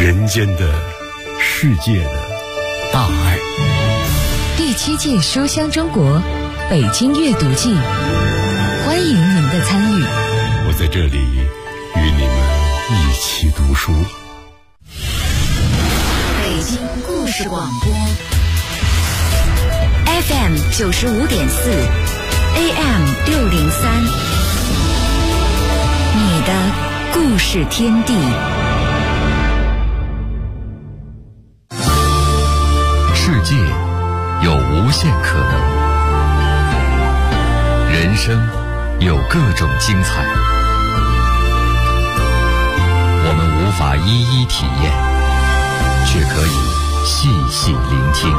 人间的、世界的大爱。 第7届书香中国北京阅读季，欢迎您的参与。 我在这里与你们一起读书。 北京故事广播 FM 95.4 AM 603，你的故事天地。 世界有无限可能，人生有各种精彩，我们无法一一体验，却可以细细聆听，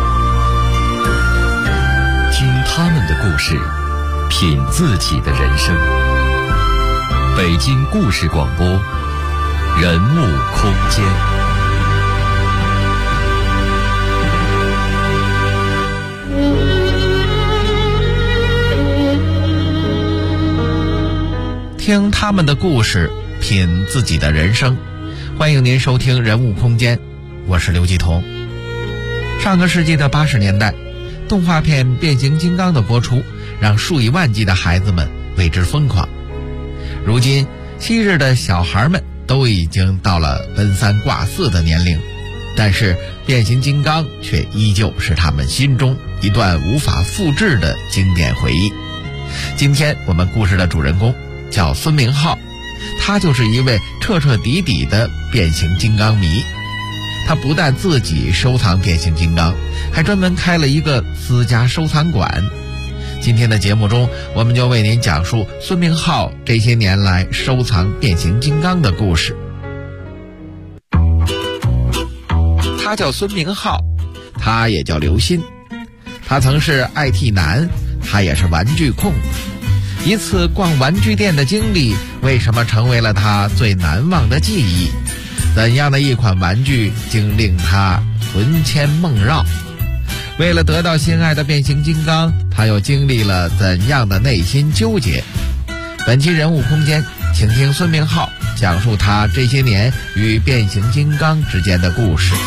听他们的故事，品自己的人生。北京故事广播，人物空间。 听他们的故事，品自己的人生。欢迎您收听人物空间，我是刘继彤。上个世纪的80年代，动画片《变形金刚》的播出让数以万计的孩子们为之疯狂。如今昔日的小孩们都已经到了奔3挂4的年龄，但是变形金刚却依旧是他们心中一段无法复制的经典回忆。今天我们故事的主人公叫孙明浩，他就是一位彻彻底底的变形金刚迷。他不但自己收藏变形金刚，还专门开了一个私家收藏馆。今天的节目中，我们就为您讲述孙明浩这些年来收藏变形金刚的故事。他叫孙明浩，他也叫刘鑫。他曾是 IT 男，他也是玩具控。一次逛玩具店的经历，为什么成为了他最难忘的记忆？怎样的一款玩具竟令他魂牵梦绕？为了得到心爱的变形金刚，他又经历了怎样的内心纠结？本期人物空间，请听孙明浩讲述他这些年与变形金刚之间的故事。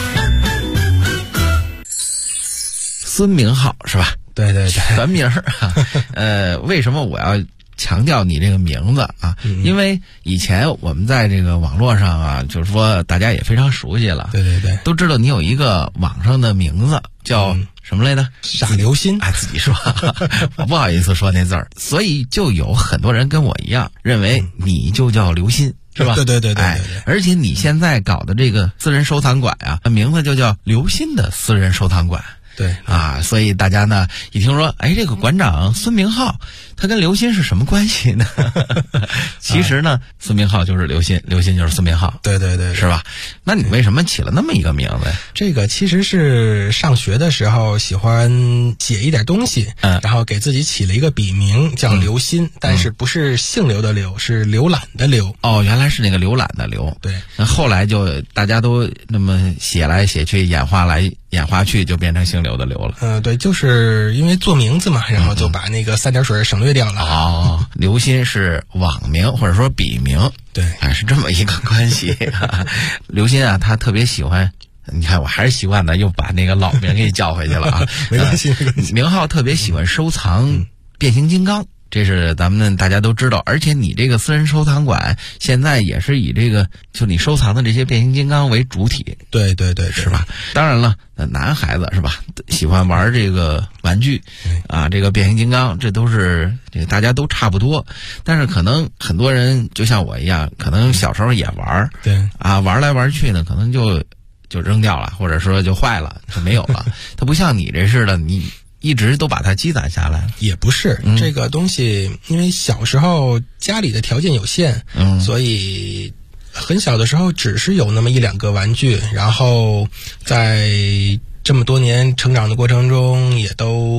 孙明浩是吧？ 对对对， 全名为什么我要强调你这个名字啊？因为以前我们在这个网络上啊，就是说大家也非常熟悉了， 对对对， 都知道你有一个网上的名字叫什么来着？ 傻刘鑫， 自己说，我不好意思说那字儿，所以就有很多人跟我一样认为你就叫刘鑫。是吧？ 对对对对对对。而且你现在搞的这个私人收藏馆啊，名字就叫刘鑫的私人收藏馆。 对啊，所以大家呢一听说，这个馆长孙明浩，他跟刘鑫是什么关系呢？其实呢，孙明浩就是刘鑫，刘鑫就是孙明浩。 对对对， 是吧？那你为什么起了那么一个名字呀？ 这个其实是上学的时候喜欢写一点东西，然后给自己起了一个笔名叫刘鑫，但是不是姓刘的刘，是浏览的刘。 哦，原来是那个浏览的刘。 对， 那后来就大家都那么写来写去，演化来演化去，就变成姓刘的刘了。 对，就是因为做名字嘛，然后就把那个3点水省略掉了。 哦，刘鑫是网名或者说笔名。 对， 是这么一个关系。刘鑫啊，他特别喜欢，你看我还是习惯的，又把那个老名给叫回去了啊。 没关系， 明浩特别喜欢收藏变形金刚。这是咱们大家都知道，而且你这个私人收藏馆现在也是以这个就你收藏的这些变形金刚为主体。 对对对， 是吧？当然了，男孩子是吧，喜欢玩这个玩具啊，这个变形金刚，这都是这个大家都差不多。但是可能很多人就像我一样，可能小时候也玩， 对啊， 玩来玩去呢，可能就扔掉了，或者说就坏了，就没有了。它不像你这似的，你一直都把它积攒下来。 也不是，这个东西因为小时候家里的条件有限，所以很小的时候只是有那么1-2个玩具，然后在这么多年成长的过程中也都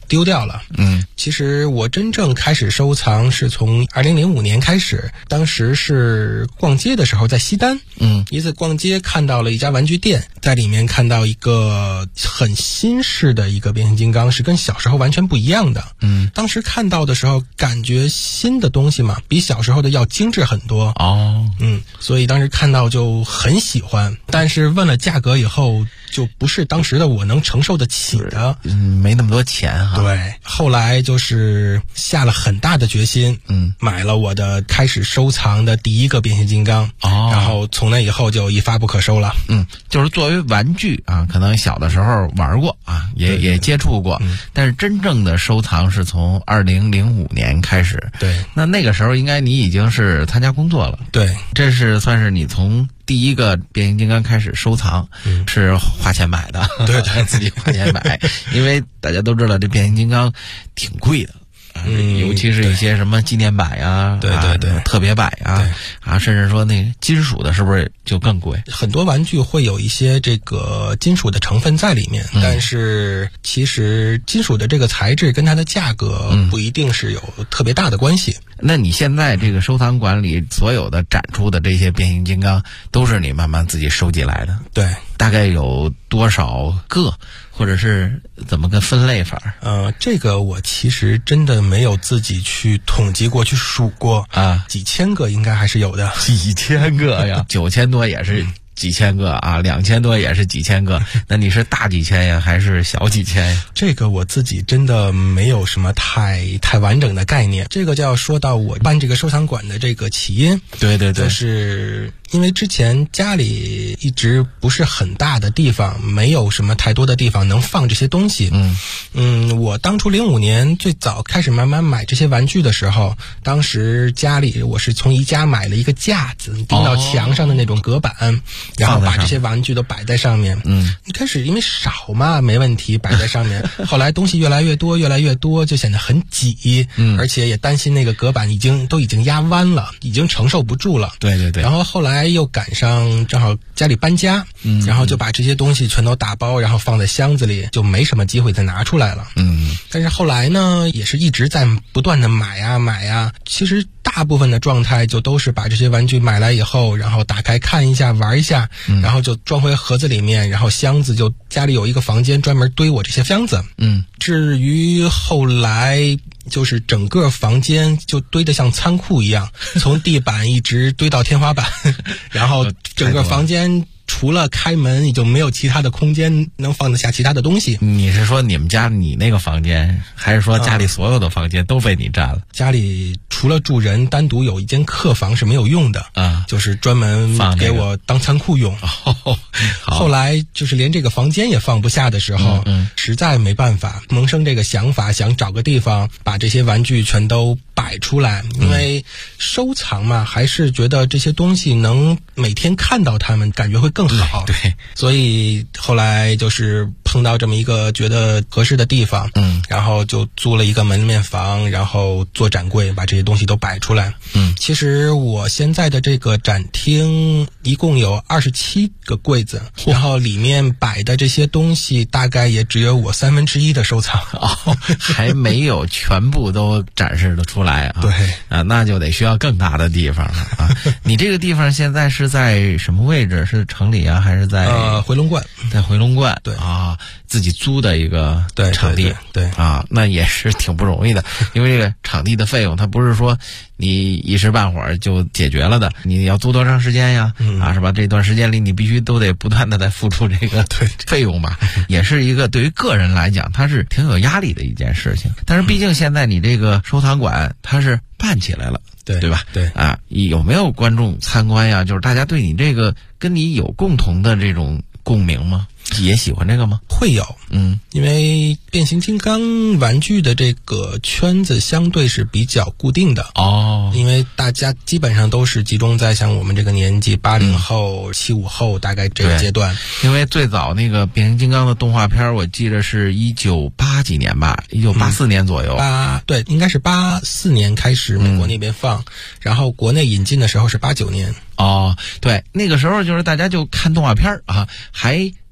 丢掉了。其实我真正开始收藏是从2005年开始，当时是逛街的时候在西单，一次逛街看到了一家玩具店，在里面看到一个很新式的一个变形金刚，是跟小时候完全不一样的。当时看到的时候感觉新的东西嘛，比小时候的要精致很多。所以当时看到就很喜欢，但是问了价格以后就不是当时的我能承受得起的。 没那么多钱哈。 对，后来就是下了很大的决心，买了我的开始收藏的第一个变形金刚，然后从那以后就一发不可收了。 就是作为玩具啊，可能小的时候玩过啊，也接触过，但是真正的收藏是从2005年开始。 对， 那个时候应该你已经是参加工作了。 对， 这是算是你从第一个变形金刚开始收藏，是花钱买的。 对， 自己花钱买，因为大家都知道这变形金刚挺贵的。尤其是一些什么纪念版呀， 对， 特别版呀，甚至说那金属的，是不是就更贵？ 很多玩具会有一些这个金属的成分在里面，但是其实金属的这个材质跟它的价格不一定是有特别大的关系。 那你现在这个收藏馆里所有的展出的这些变形金刚，都是你慢慢自己收集来的？ 对， 大概有多少个？或者是怎么个分类法？ 这个我其实真的没有自己去统计过、去数过啊，几千个应该还是有的。 几千个呀，9000多也是几千个啊，2000多也是几千个。那你是大几千呀，还是小几千呀？ 这个我自己真的没有什么太完整的概念。这个就要说到我办这个收藏馆的这个起因。 对， 就是因为之前家里一直不是很大的地方，没有什么太多的地方能放这些东西。我当初05年最早开始慢慢买这些玩具的时候，当时家里我是从宜家买了一个架子，钉到墙上的那种隔板，然后把这些玩具都摆在上面。一开始因为少嘛，没问题，摆在上面。后来东西越来越多，就显得很挤，而且也担心那个隔板都已经压弯了，已经承受不住了。 对。 然后后来又赶上正好家里搬家，然后就把这些东西全都打包，然后放在箱子里，就没什么机会再拿出来了。但是后来呢，也是一直在不断的买呀。其实大部分的状态就都是把这些玩具买来以后，然后打开看一下玩一下，然后就装回盒子里面，然后箱子就家里有一个房间专门堆我这些箱子。至于后来就是整个房间就堆得像仓库一样，从地板一直堆到天花板，然后整个房间除了开门也就没有其他的空间能放得下其他的东西。 你是说你们家你那个房间，还是说家里所有的房间都被你占了？ 家里除了住人，单独有一间客房是没有用的啊，就是专门给我当仓库用。后来就是连这个房间也放不下的时候，实在没办法，萌生这个想法，想找个地方把这些玩具全都摆出来。因为收藏嘛，还是觉得这些东西能每天看到它们，感觉会更好。 对， 所以后来就是碰到这么一个觉得合适的地方，然后就租了一个门面房，然后做展柜，把这些东西都摆出来。其实我现在的这个展厅一共有27个柜子，然后里面摆的这些东西大概也只有我1/3的收藏。 还没有全部都展示的出来啊。 对啊，那就得需要更大的地方了啊。你这个地方现在是在什么位置？是城里啊，还是在回龙观？ 在回龙观。 对啊，自己租的一个场地。 对啊，那也是挺不容易的，因为这个场地的费用它不是说你一时半会儿就解决了的，你要租多长时间呀？是吧？这段时间里你必须都得不断的在付出这个费用吧，也是一个对于个人来讲它是挺有压力的一件事情。但是毕竟现在你这个收藏馆它是办起来了，对吧？ 对啊，有没有观众参观呀？就是大家对你这个跟你有共同的这种共鸣吗？也喜欢这个吗？ 会有，因为变形金刚玩具的这个圈子相对是比较固定的哦，因为大家基本上都是集中在像我们这个年纪80后、75后大概这个阶段。 因为最早那个变形金刚的动画片，我记得是1980几年吧，1984年左右。 对，应该是84年开始美国那边放，然后国内引进的时候是89年。 哦，对，那个时候就是大家就看动画片啊，还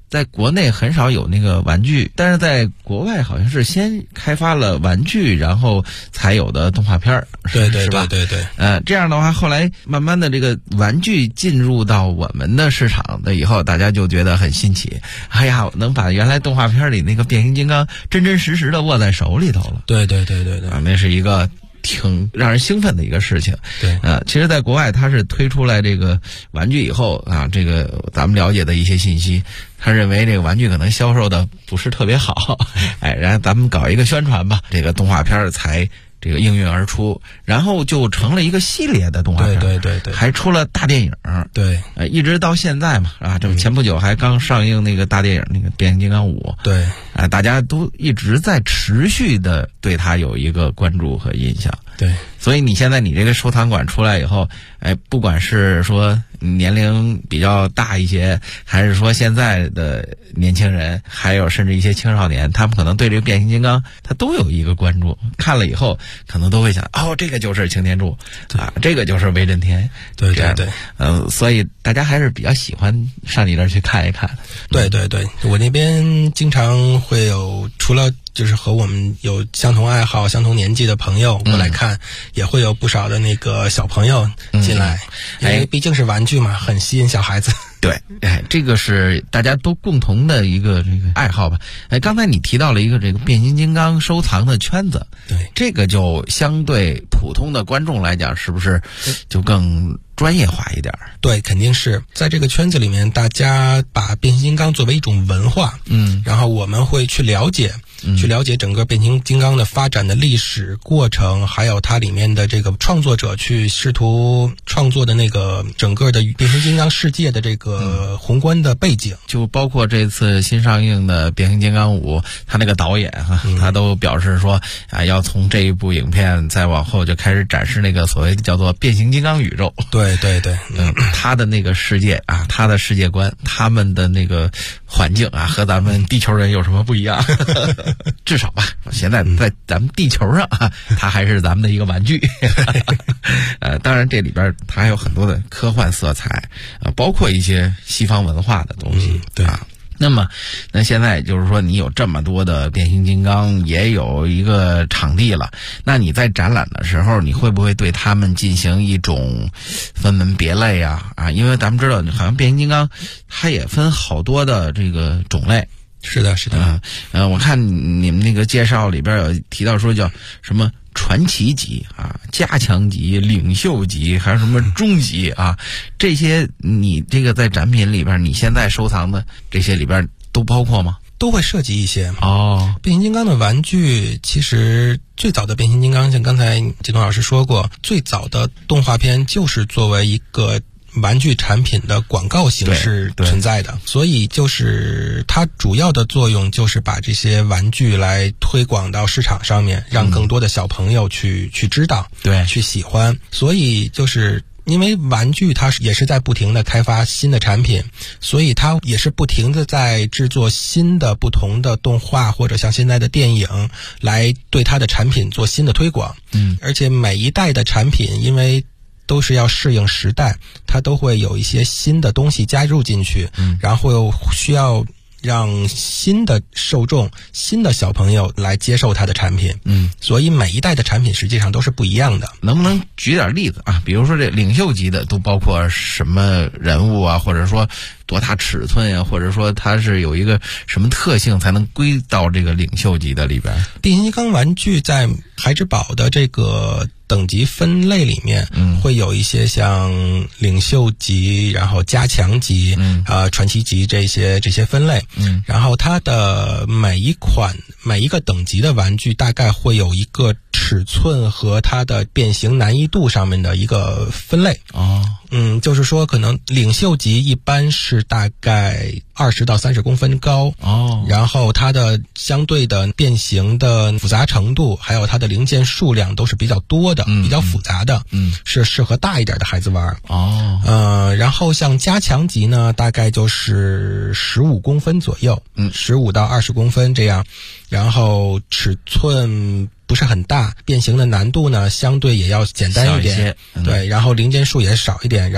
在国内很少有那个玩具，但是在国外好像是先开发了玩具，然后才有的动画片， 对对是吧？ 对对。 这样的话，后来慢慢的这个玩具进入到我们的市场的以后，大家就觉得很新奇。哎呀，能把原来动画片里那个变形金刚真真实实的握在手里头了。 对， 那是一个挺让人兴奋的一个事情。 对， 其实在国外它是推出来这个玩具以后啊，这个咱们了解的一些信息，他认为这个玩具可能销售的不是特别好，然后咱们搞一个宣传吧，这个动画片才这个应运而出，然后就成了一个系列的动画片， 对， 还出了大电影， 对， 一直到现在嘛，这前不久还刚上映那个大电影，那个变形金刚5， 对， 大家都一直在持续的对它有一个关注和印象， 对， 所以你现在你这个收藏馆出来以后，不管是说年龄比较大一些，还是说现在的年轻人，还有甚至一些青少年，他们可能对这个变形金刚他都有一个关注，看了以后可能都会想，这个就是擎天柱这个就是威震天， 对， 所以大家还是比较喜欢上你这儿去看一看。 对，我那边经常会有，除了就是和我们有相同爱好、相同年纪的朋友过来看，也会有不少的那个小朋友进来，因为毕竟是玩具嘛，很吸引小孩子。 对，这个是大家都共同的一个这个爱好吧。刚才你提到了一个这个变形金刚收藏的圈子， 对， 这个就相对普通的观众来讲，是不是就更专业化一点？ 对，肯定是在这个圈子里面，大家把变形金刚作为一种文化，然后我们会去了解整个变形金刚的发展的历史过程，还有它里面的这个创作者去试图创作的那个整个的变形金刚世界的这个宏观的背景， 就包括这次新上映的变形金刚5，他那个导演他都表示说要从这一部影片再往后就开始展示那个所谓的叫做变形金刚宇宙。 对， 他的那个世界他的世界观，他们的那个环境和咱们地球人有什么不一样？至少吧，现在在咱们地球上它还是咱们的一个玩具。当然这里边它还有很多的科幻色彩，包括一些西方文化的东西。 对那现在就是说你有这么多的变形金刚，也有一个场地了，那你在展览的时候，你会不会对他们进行一种分门别类因为咱们知道好像变形金刚它也分好多的这个种类。 是的我看你们那个介绍里边有提到说叫什么传奇级加强级、领袖级，还有什么终极这些你这个在展品里边你现在收藏的这些里边都包括吗？ 都会涉及一些变形金刚的玩具，其实最早的变形金刚，像刚才季东老师说过，最早的动画片就是作为一个玩具产品的广告形式存在的，所以就是它主要的作用就是把这些玩具来推广到市场上面，让更多的小朋友去知道， 对， 去喜欢。所以就是因为玩具它也是在不停的开发新的产品，所以它也是不停的在制作新的不同的动画，或者像现在的电影，来对它的产品做新的推广。而且每一代的产品因为都是要适应时代，它都会有一些新的东西加入进去，然后又需要让新的受众、新的小朋友来接受它的产品。所以每一代的产品实际上都是不一样的。 能不能举点例子比如说这领袖级的都包括什么人物或者说多大尺寸或者说它是有一个什么特性才能归到这个领袖级的里边？ 变形金刚玩具在孩之宝的这个等级分类里面，会有一些像领袖级，然后加强级，传奇级这些分类。然后它的每一个等级的玩具大概会有一个尺寸和它的变形难易度上面的一个分类。就是说可能领袖级一般是大概20到30公分高，然后它的相对的变形的复杂程度，还有它的零件数量都是比较多的，比较复杂的，是适合大一点的孩子玩。然后像加强级呢，大概就是15公分左右，15到20公分这样，然后尺寸不是很大，变形的难度呢相对也要简单一点，对，然后零件数也少一点，然后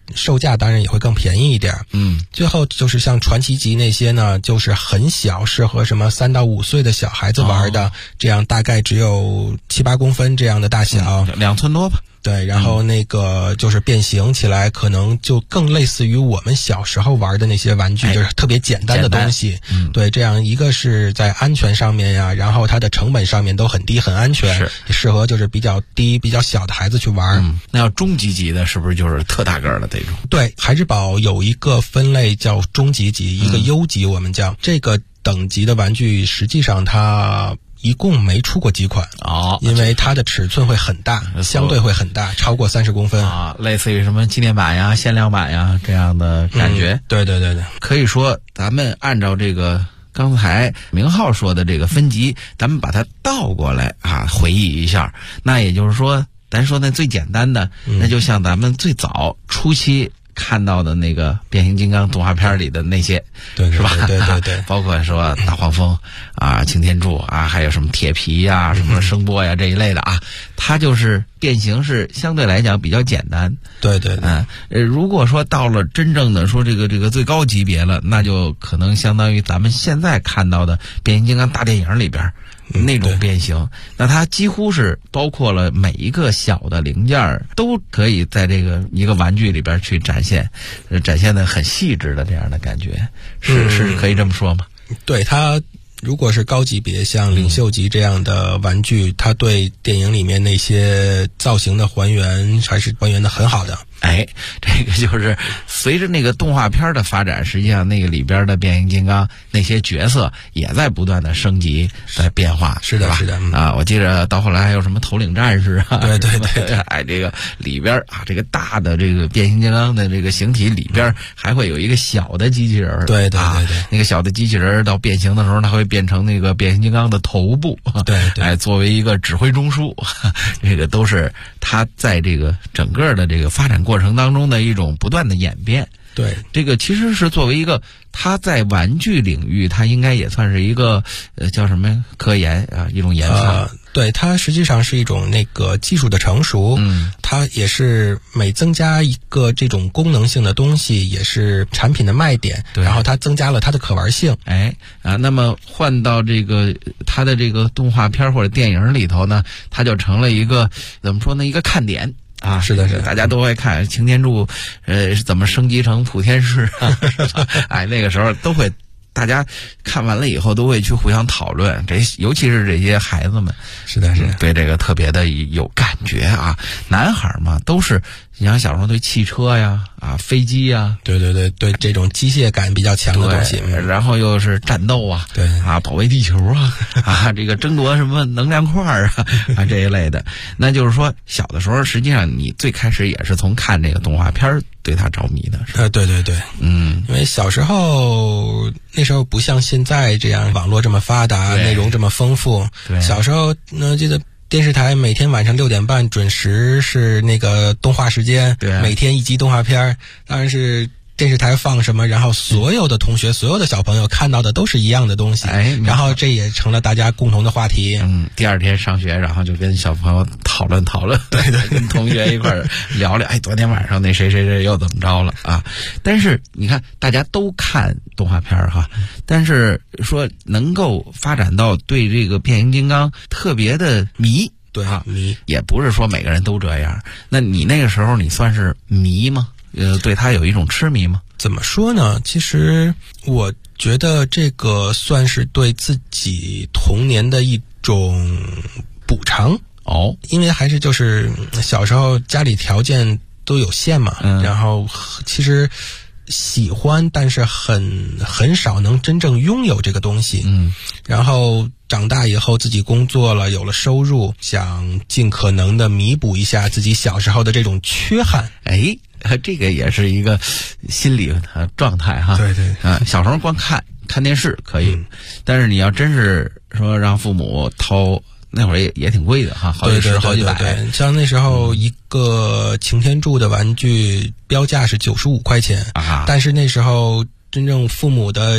售价当然也会更便宜一点。最后就是像传奇级那些呢，就是很小，适合什么3到5岁的小孩子玩的，这样大概只有7、8公分这样的大小 ，2寸多吧。 对，然后那个就是变形起来可能就更类似于我们小时候玩的那些玩具，就是特别简单的东西。对，这样一个是在安全上面呀，然后它的成本上面都很低，很安全，适合就是比较低、比较小的孩子去玩。 那要中级的是不是就是特大个的这种？ 对，孩之宝有一个分类叫中级，一个优级，我们叫这个等级的玩具，实际上它一共没出过几款因为它的尺寸会很大，相对会很大，超过30公分类似于什么纪念版呀、限量版呀这样的感觉。 对， 可以说咱们按照这个刚才明浩说的这个分级，咱们把它倒过来回忆一下。那也就是说，咱说那最简单的，那就像咱们最早初期看到的那个变形金刚动画片里的那些，是吧？ 对， 包括说大黄蜂擎天柱还有什么铁皮呀、什么声波呀这一类的它就是变形是相对来讲比较简单。 对， 如果说到了真正的说这个最高级别了，那就可能相当于咱们现在看到的变形金刚大电影里边那种变形，那它几乎是包括了每一个小的零件都可以在这个一个玩具里边去展现的很细致的这样的感觉，是可以这么说吗？ 对，它如果是高级别像领袖级这样的玩具，它对电影里面那些造型的还原还是还原的很好的。 这个就是随着那个动画片的发展，实际上那个里边的变形金刚那些角色也在不断的升级，在变化。 是的， 我记着到后来还有什么头领战士对， 这个里边这个大的这个变形金刚的这个形体里边还会有一个小的机器人。 对， 那个小的机器人到变形的时候，它会变成那个变形金刚的头部。 对， 作为一个指挥中枢，这个都是它在这个整个的这个发展过程当中的一种不断的演变。 对， 这个其实是作为一个它在玩具领域，它应该也算是一个叫什么科研一种研发。 对，它实际上是一种那个技术的成熟。它也是每增加一个这种功能性的东西，也是产品的卖点。然后它增加了它的可玩性。 那么换到这个它的这个动画片或者电影里头呢，它就成了一个怎么说呢？一个看点。 是的， 大家都会看擎天柱是怎么升级成普天士那个时候都会，大家看完了以后都会去互相讨论，尤其是这些孩子们， 是的， 对这个特别的有感觉男孩嘛，都是你像小时候对汽车呀飞机呀， 对这种机械感比较强的东西， 然后又是战斗对保卫地球这个争夺什么能量块这一类的。那就是说小的时候实际上你最开始也是从看这个动画片对他着迷的，是吧？ 对，因为小时候那时候不像现在这样网络这么发达，内容这么丰富。小时候呢，记得电视台每天晚上6点半准时是那个动画时间，每天一集动画片，当然是电视台放什么，然后所有的同学、所有的小朋友看到的都是一样的东西，然后这也成了大家共同的话题。 第二天上学，然后就跟小朋友讨论，对，跟同学一块儿聊聊，昨天晚上那谁又怎么着了但是你看，大家都看动画片但是说能够发展到对这个变形金刚特别的迷。迷也不是说每个人都这样。那你那个时候你算是迷吗？对他有一种痴迷吗？ 怎么说呢？其实我觉得这个算是对自己童年的一种补偿因为还是就是小时候家里条件都有限嘛，然后其实喜欢，但是很少能真正拥有这个东西。然后长大以后自己工作了，有了收入，想尽可能的弥补一下自己小时候的这种缺憾。 这个也是一个心理状态对小时候光看电视可以，但是你要真是说让父母掏，那会儿也挺贵的好几十好几百。 对，像那时候一个擎天柱的玩具标价是95块钱但是那时候真正父母的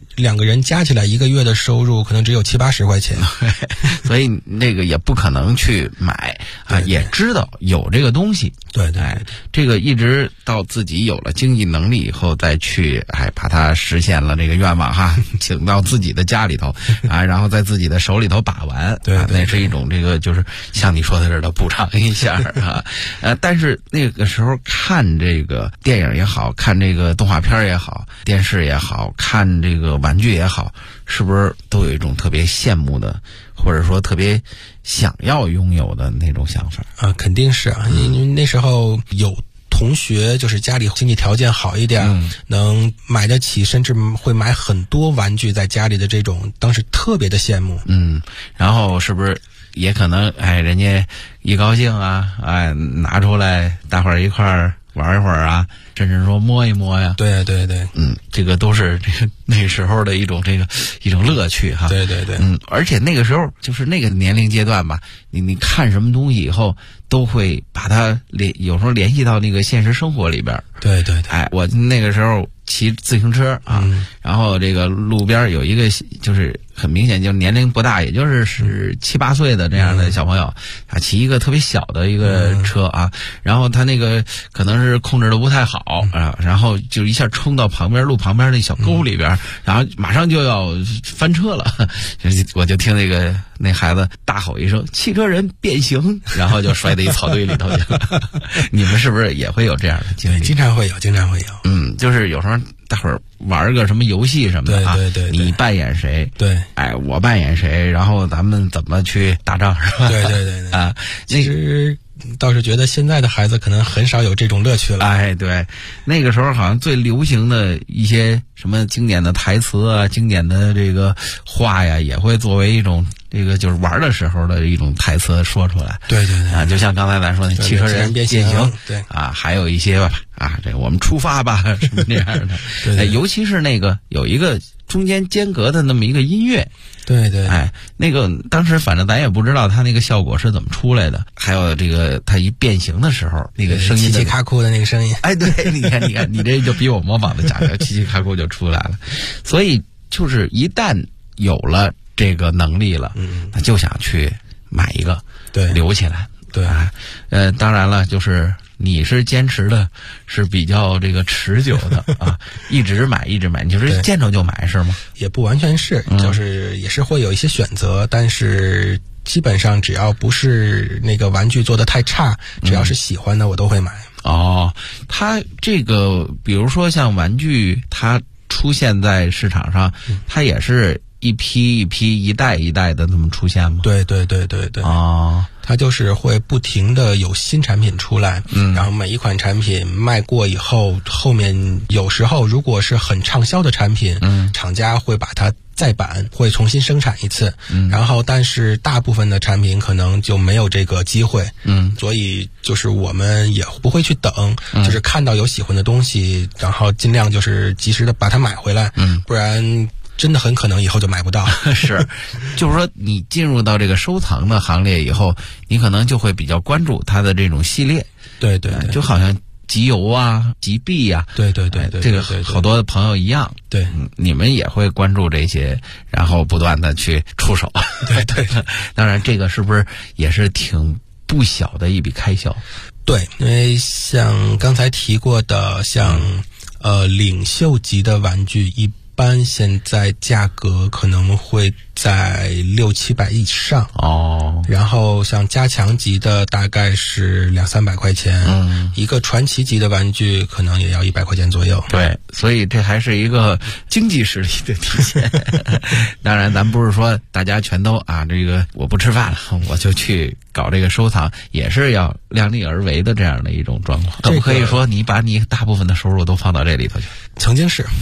2个人加起来1个月的收入可能只有70-80块钱， 所以那个也不可能去买啊，也知道有这个东西。 对， 这个一直到自己有了经济能力以后再去把它实现了这个愿望哈，请到自己的家里头啊，然后在自己的手里头把玩， 对， 那是一种这个就是像你说的似的补偿一下啊。但是那个时候看这个电影也好，看这个动画片也好，电视也好，看这个玩具也好，是不是都有一种特别羡慕的，或者说特别想要拥有的那种想法啊？肯定是啊，因为那时候有同学就是家里经济条件好一点，能买得起，甚至会买很多玩具在家里的这种，当时特别的羡慕。 然后是不是也可能人家一高兴啊，拿出来大伙儿一块儿玩一会儿啊，甚至说摸一摸呀。 对， 这个都是这个那时候的一种乐趣哈。 对， 而且那个时候就是那个年龄阶段吧，你看什么东西以后都会把它有时候联系到那个现实生活里边。 对， 我那个时候骑自行车啊，然后这个路边有一个就是很明显就年龄不大，也就是7-8岁的这样的小朋友啊，骑一个特别小的一个车啊，然后他那个可能是控制的不太好啊，然后就一下冲到路旁边那小沟里边，然后马上就要翻车了，我就听那孩子大吼一声“汽车人变形”，然后就摔到一草堆里头去了。你们是不是也会有这样的经历？ 经常会有。 就是有时候大伙儿玩个什么游戏什么的啊， 对， 你扮演谁？ 对， 我扮演谁？然后咱们怎么去打仗是吧？ 对啊， 其实倒是觉得现在的孩子可能很少有这种乐趣了。 对，那个时候好像最流行的一些什么经典的台词啊、经典的这个话呀，也会作为一种这个就是玩的时候的一种台词说出来。 对啊，就像刚才咱说的汽车人变形， 对啊，还有一些这个我们出发吧什么这样的。 对， 尤其是那个有一个中间间隔的那么一个音乐。 对， 那个当时反正咱也不知道它那个效果是怎么出来的，还有这个它一变形的时候那个声音嘁嘁咔哭的那个声音。 对，你看你这就比我模仿的强，嘁嘁咔哭就出来了。所以就是一旦有了这个能力了，他就想去买一个， 对， 留起来。 对， 当然了，就是你是坚持的是比较这个持久的啊，一直买，你就是见着就买是吗？ 也不完全是，就是也是会有一些选择，但是基本上只要不是那个玩具做的太差，只要是喜欢的我都会买。 它这个比如说像玩具，它出现在市场上，它也是一批一批、一代一代的这么出现吗？ 对。它就是会不停的有新产品出来，然后每一款产品卖过以后，后面有时候如果是很畅销的产品，厂家会把它再版，会重新生产一次，然后但是大部分的产品可能就没有这个机会，所以就是我们也不会去等，就是看到有喜欢的东西，然后尽量就是及时的把它买回来，不然真的很可能以后就买不到。 是，就是说你进入到这个收藏的行列以后，你可能就会比较关注它的这种系列。 对， 就好像集邮啊、集币呀， 对， 这个好多朋友一样。 对， 你们也会关注这些，然后不断的去出手。 对， 当然这个是不是也是挺不小的一笔开销？ 对，因为像刚才提过的，像领袖级的玩具一般现在价格可能会在600-700以上然后像加强级的大概是200-300块钱，一个传奇级的玩具可能也要100块钱左右。 对，所以这还是一个经济实力的体现。当然咱不是说大家全都这个我不吃饭了我就去搞这个收藏，也是要量力而为的这样的一种状况。可不可以说你把你大部分的收入都放到这里头去？ 曾经是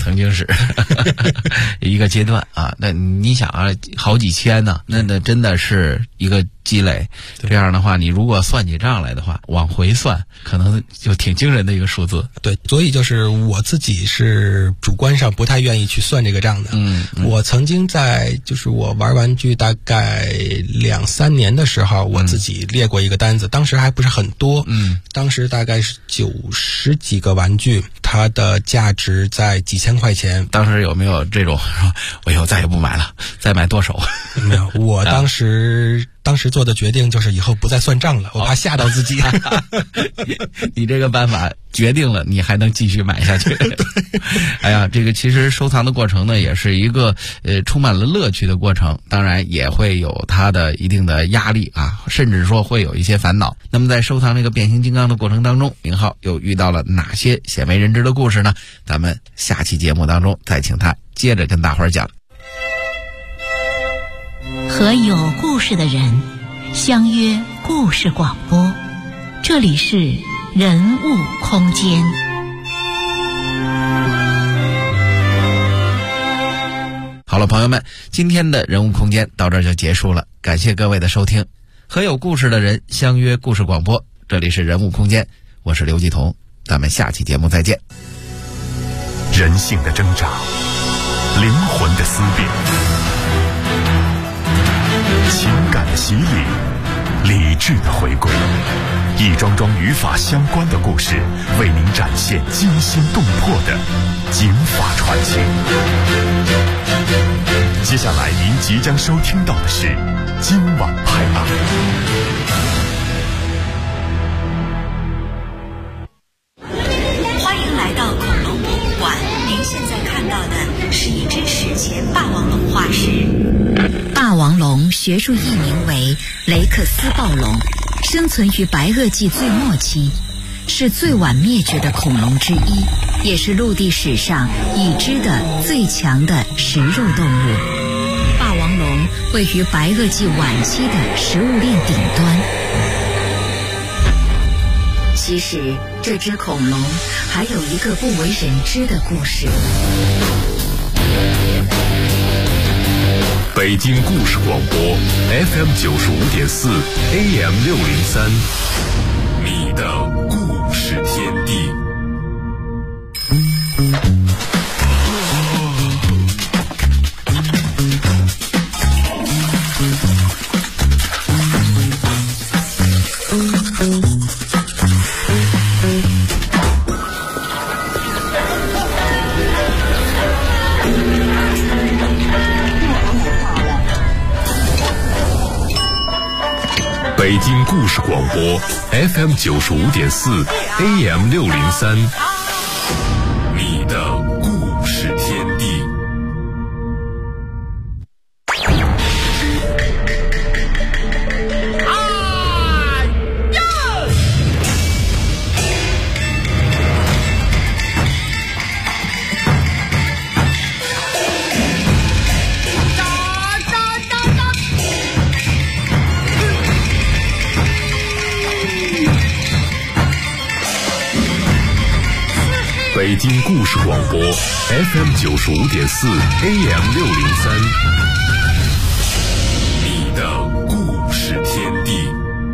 一个阶段那你想好几千呢，那真的是一个积累。这样的话，你如果算起账来的话，往回算，可能就挺惊人的一个数字。 对，所以就是我自己是主观上不太愿意去算这个账的。我曾经在就是我玩玩具大概2-3年的时候，我自己列过一个单子，当时还不是很多。当时大概是90几个玩具，它的价值在几千块钱。 当时有没有这种说我以后再也不买了，再买剁手？ 没有，我当时做的决定就是以后不再算账了，我怕吓到自己。 你这个办法决定了，你还能继续买下去。哎呀，这个其实收藏的过程呢，也是一个充满了乐趣的过程，当然也会有它的一定的压力啊，甚至说会有一些烦恼。那么在收藏这个变形金刚的过程当中，明浩又遇到了哪些鲜为人知的故事呢？咱们下期节目当中再请他接着跟大伙儿讲。 和有故事的人相约故事广播，这里是人物空间。 好了，朋友们，今天的人物空间到这儿就结束了，感谢各位的收听。和有故事的人相约故事广播，这里是人物空间，我是刘继彤，咱们下期节目再见。 人性的挣扎，灵魂的思辨，情感的洗礼，理智的回归，一桩桩与法相关的故事，为您展现惊心动魄的警法传奇。接下来您即将收听到的是今晚拍案。 欢迎来到恐龙博物馆，您现在看到的是一只史前霸王龙化石。 霸王龙学术译名为雷克斯暴龙，生存于白垩纪最末期，是最晚灭绝的恐龙之一，也是陆地史上已知的最强的食肉动物。霸王龙位于白垩纪晚期的食物链顶端。其实这只恐龙还有一个不为人知的故事。 北京故事广播 FM 95.4 AM 603，你的故事天地。北京故事广播 FM 95.4 AM 603，你的故事天地。北京故事广播 FM 95.4 AM 603，你的故事天地。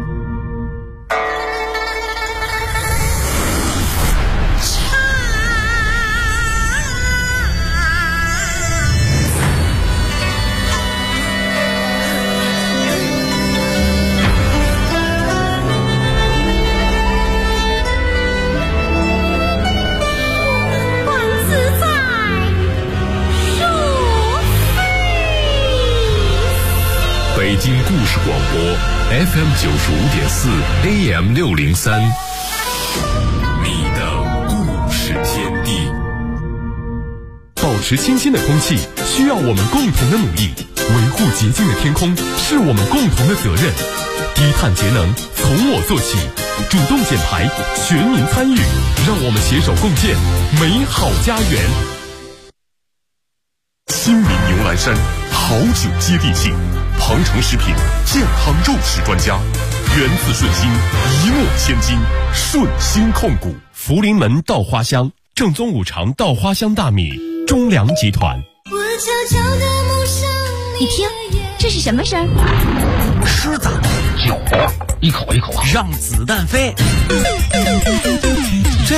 北京故事广播 FM 95.4 AM 603，你的故事天地。保持清新的空气需要我们共同的努力，维护洁净的天空是我们共同的责任。低碳节能从我做起，主动减排，全民参与，让我们携手共建美好家园。新民牛栏山好酒接地气，鹏程食品健康肉食专家，源自顺心，一诺千金，顺心控股。福临门稻花香，正宗五常稻花香大米，中粮集团。 你听，这是什么声儿？ 吃咋办？ 酒，一口一口啊， 让子弹飞。